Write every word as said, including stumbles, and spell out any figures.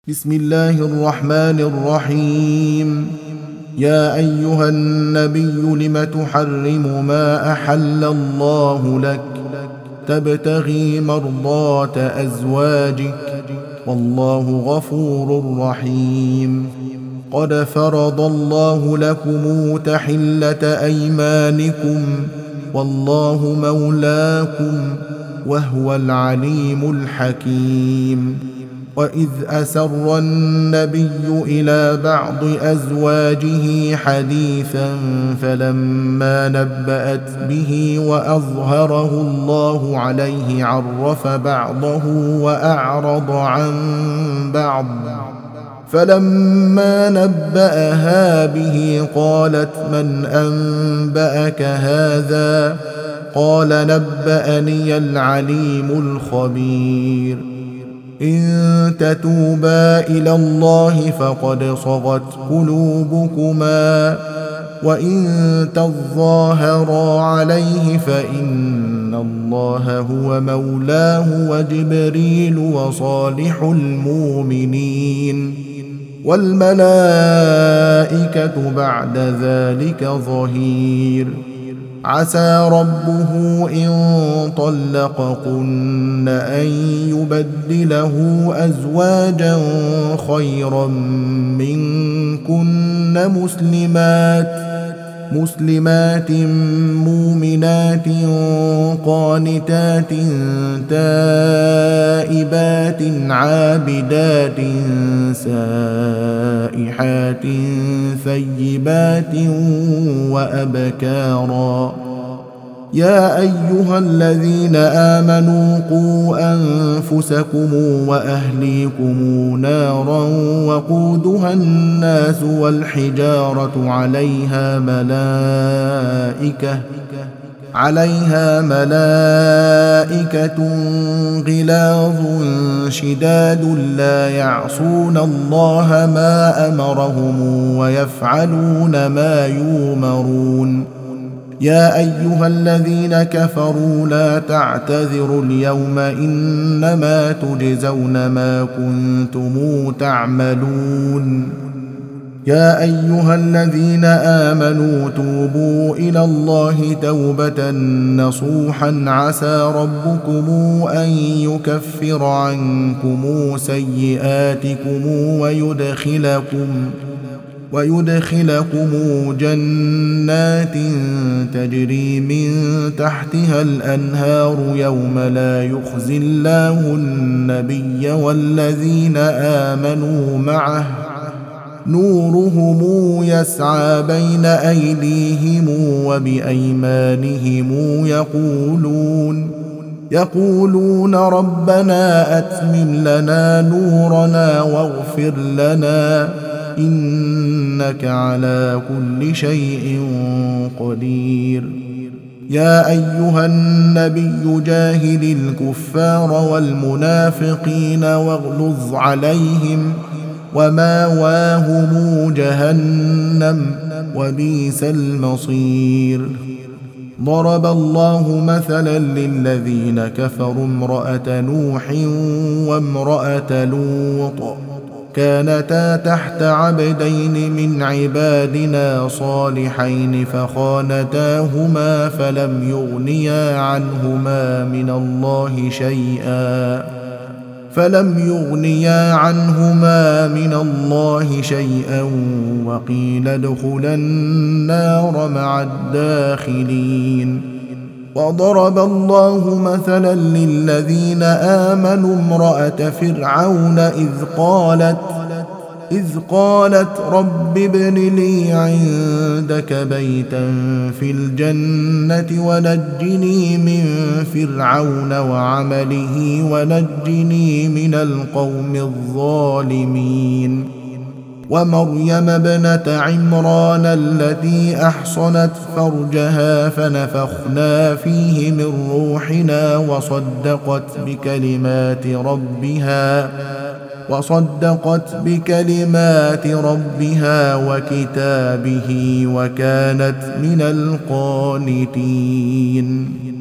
بسم الله الرحمن الرحيم. يا أيها النبي لم تحرم ما أحل الله لك تبتغي مرضات أزواجك والله غفور رحيم. قد فرض الله لكم تحلة أيمانكم والله مولاكم وهو العليم الحكيم. وإذ أسر النبي إلى بعض أزواجه حديثا فلما نبأت به وأظهره الله عليه عرف بعضه وأعرض عن بعض، فلما نبأها به قالت من أنبأك هذا؟ قال نبأني العليم الخبير. إن تتوبا إلى الله فقد صغت قلوبكما وإن تظاهرا عليه فإن الله هو مولاه وجبريل وصالح المؤمنين والملائكة بعد ذلك ظهير. عسى ربه إن طلقكن أن يبدله أزواجا خيرا منكن مسلمات مسلمات مؤمنات قانتات تائبات عابدات سائحات ثيبات وأبكارا. يا أيها الذين آمنوا قوا أنفسكم وأهليكم نارا وقودها الناس والحجارة عليها ملائكة عليها ملائكة غلاظ شداد لا يعصون الله ما أمرهم ويفعلون ما يؤمرون. يا أيها الذين كفروا لا تعتذروا اليوم إنما تجزون ما كنتم تعملون. يا أيها الذين آمنوا توبوا إلى الله توبة نصوحا عسى ربكم أن يكفر عنكم سيئاتكم ويدخلكم ويدخلكم جنات تجري من تحتها الأنهار يوم لا يخزي الله النبي والذين آمنوا معه نورهم يسعى بين أيديهم وبأيمانهم يقولون يقولون ربنا أتمم لنا نورنا واغفر لنا إنك على كل شيء قدير. يا أيها النبي جاهد الكفار والمنافقين واغلظ عليهم وماواهم جهنم وبئس المصير. ضرب الله مثلا للذين كفروا امرأة نوح وامرأة لوط كانتا تحت عبدين من عبادنا صالحين فخانتاهما فلم يغنيا عنهما من الله شيئا فلم يغنيا عنهما من الله شيئا وقيل ادخلا النار مع الداخلين. وضرب الله مثلا للذين آمنوا امرأة فرعون إذ قالت إذ قالت رب ابن لي عندك بيتا في الجنة ونجني من فرعون وعمله ونجني من القوم الظالمين. ومريم ابنة عمران التي أحصنت فرجها فنفخنا فيه من روحنا وصدقت بكلمات ربها وصدقت بكلمات ربها وكتابه وكانت من القانتين.